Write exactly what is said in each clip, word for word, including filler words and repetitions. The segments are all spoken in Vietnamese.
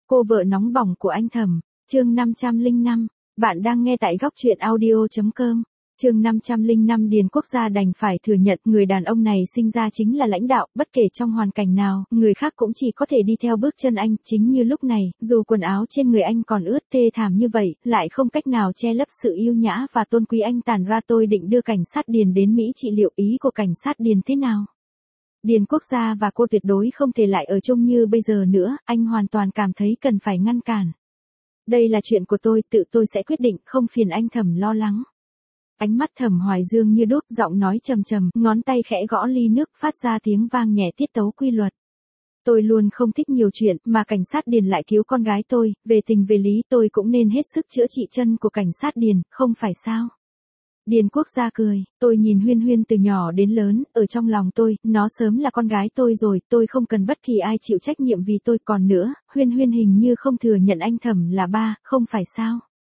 Cô vợ nóng bỏng của anh Thẩm, chương năm trăm lẻ năm, bạn đang nghe tại góc truyện audio chấm com. Chương năm trăm lẻ năm Điền Quốc Gia đành phải thừa nhận người đàn ông này sinh ra chính là lãnh đạo, bất kể trong hoàn cảnh nào, người khác cũng chỉ có thể đi theo bước chân anh, chính như lúc này, dù quần áo trên người anh còn ướt thê thảm như vậy, lại không cách nào che lấp sự yêu nhã và tôn quý anh tàn ra. Tôi định đưa cảnh sát Điền đến Mỹ trị liệu, ý của cảnh sát Điền thế nào? Điền Quốc Gia và cô tuyệt đối không thể lại ở chung như bây giờ nữa, anh hoàn toàn cảm thấy cần phải ngăn cản. Đây là chuyện của tôi, tự tôi sẽ quyết định, không phiền anh Thẩm lo lắng. Ánh mắt Thẩm Hoài Dương như đuốc, giọng nói trầm trầm, ngón tay khẽ gõ ly nước, phát ra tiếng vang nhẹ tiết tấu quy luật. Tôi luôn không thích nhiều chuyện, mà cảnh sát Điền lại cứu con gái tôi, về tình về lý tôi cũng nên hết sức chữa trị chân của cảnh sát Điền, không phải sao? Điền Quốc Gia cười, tôi nhìn Huyên Huyên từ nhỏ đến lớn, ở trong lòng tôi, nó sớm là con gái tôi rồi, tôi không cần bất kỳ ai chịu trách nhiệm vì tôi. Còn nữa, Huyên Huyên hình như không thừa nhận anh Thẩm là ba, không phải sao?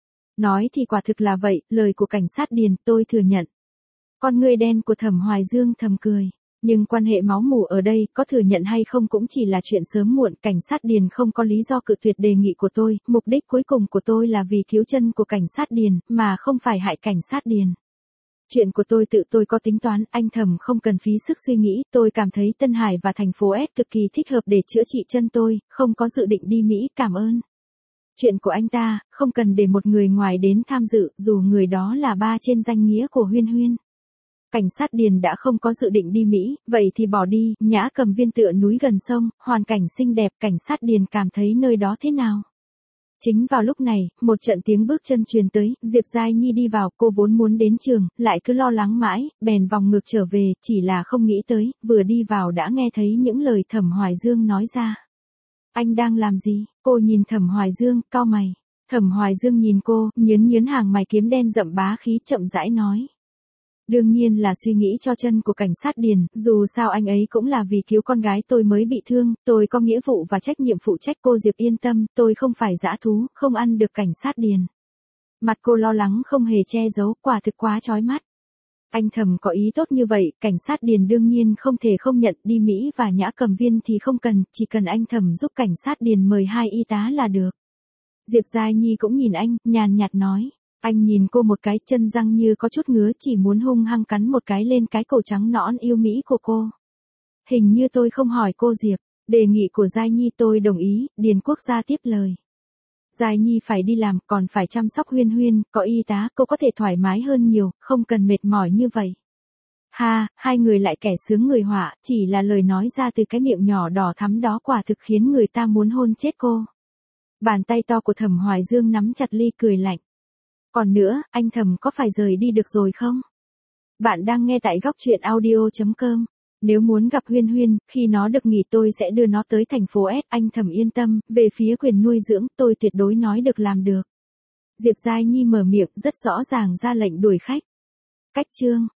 Nói thì quả thực là vậy, lời của cảnh sát Điền, tôi thừa nhận. Con ngươi đen của Thẩm Hoài Dương thầm cười. Nhưng quan hệ máu mủ ở đây, có thừa nhận hay không cũng chỉ là chuyện sớm muộn, cảnh sát Điền không có lý do cự tuyệt đề nghị của tôi, mục đích cuối cùng của tôi là vì cứu chân của cảnh sát Điền, mà không phải hại cảnh sát Điền. Chuyện của tôi tự tôi có tính toán, anh Thẩm không cần phí sức suy nghĩ, tôi cảm thấy Tân Hải và thành phố S cực kỳ thích hợp để chữa trị chân tôi, không có dự định đi Mỹ, cảm ơn. Chuyện của anh ta, không cần để một người ngoài đến tham dự, dù người đó là ba trên danh nghĩa của Huyên Huyên. Cảnh sát Điền đã không có dự định đi Mỹ, vậy thì bỏ đi. Nhã Cầm Viên tựa núi gần sông, hoàn cảnh xinh đẹp, cảnh sát Điền cảm thấy nơi đó thế nào. Chính vào lúc này, một trận tiếng bước chân truyền tới, Diệp Giai Nhi đi vào, cô vốn muốn đến trường, lại cứ lo lắng mãi, bèn vòng ngược trở về, chỉ là không nghĩ tới, vừa đi vào đã nghe thấy những lời Thẩm Hoài Dương nói ra. Anh đang làm gì? Cô nhìn Thẩm Hoài Dương, cau mày. Thẩm Hoài Dương nhìn cô, nhớn nhớn hàng mày kiếm đen rậm bá khí, chậm rãi nói. Đương nhiên là suy nghĩ cho chân của cảnh sát Điền, dù sao anh ấy cũng là vì cứu con gái tôi mới bị thương, tôi có nghĩa vụ và trách nhiệm phụ trách. Cô Diệp yên tâm, tôi không phải dã thú, không ăn được cảnh sát Điền. Mặt cô lo lắng không hề che giấu, quả thực quá chói mắt. Anh Thẩm có ý tốt như vậy, cảnh sát Điền đương nhiên không thể không nhận. Đi Mỹ và Nhã Cầm Viên thì không cần, chỉ cần anh Thẩm giúp cảnh sát Điền mời hai y tá là được. Diệp Giai Nhi cũng nhìn anh, nhàn nhạt nói. Anh nhìn cô một cái, chân răng như có chút ngứa, chỉ muốn hung hăng cắn một cái lên cái cổ trắng nõn yêu mỹ của cô. Hình như tôi không hỏi cô Diệp, đề nghị của Giai Nhi tôi đồng ý. Điền Quốc Gia tiếp lời. Giai Nhi phải đi làm, còn phải chăm sóc Huyên Huyên, có y tá, cô có thể thoải mái hơn nhiều, không cần mệt mỏi như vậy. Ha, hai người lại kẻ sướng người họa, chỉ là lời nói ra từ cái miệng nhỏ đỏ thắm đó quả thực khiến người ta muốn hôn chết cô. Bàn tay to của Thẩm Hoài Dương nắm chặt ly, cười lạnh. Còn nữa, anh Thẩm có phải rời đi được rồi không? Bạn đang nghe tại góc truyện audio chấm com. Nếu muốn gặp Huyên Huyên, khi nó được nghỉ tôi sẽ đưa nó tới thành phố S. Anh Thẩm yên tâm, về phía quyền nuôi dưỡng, tôi tuyệt đối nói được làm được. Diệp Giai Nhi mở miệng, rất rõ ràng ra lệnh đuổi khách. Cách chương.